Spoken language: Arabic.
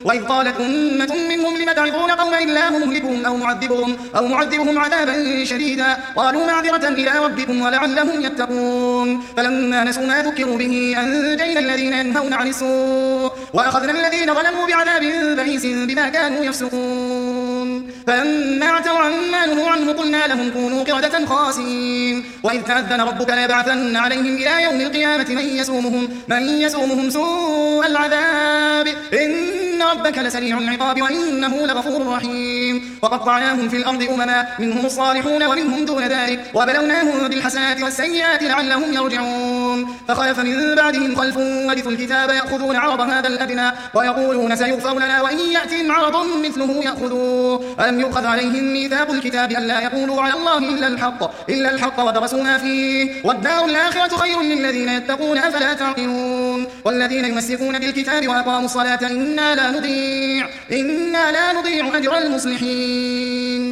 وإذ قالت أمة منهم لم تعظون قوما الله مهلكهم أو معذبهم عذابا شديدا قالوا معذرة إلى ربكم ولعلهم يتقون فلما نسوا ما ذكروا به أنجينا الذين ينهون عن السوء وأخذنا الذين ظلموا بعذاب بئيس بما كانوا يفسقون فلما عتوا عما نهوا عنه قلنا لهم كونوا قردة خاسئين وإذ تأذن ربك ليبعثن عليهم إلى يوم القيامة من يسومهم سوء العذاب إن ربك لسريع العقاب وإنه لغفور رحيم وقطعناهم في الأرض أمما منهم الصالحون ومنهم دون ذلك وبلوناهم بالحسنات والسيئات لعلهم يرجعون فخلف من بعدهم خلف ورثوا الكتاب يأخذون عرض هذا الأدنى ويقولون سيغفر لنا وإن يأتهم عرض مثله يأخذوه ألم يؤخذ عليهم ميثاق الكتاب ألا يقولوا على الله إلا الحق ودرسوا ما فيه والدار الآخرة خير للذين يتقون أفلا تعقلون والذين يمسكون بالكتاب وأقاموا الصلاة إنا لا نضيع أجر المصلحين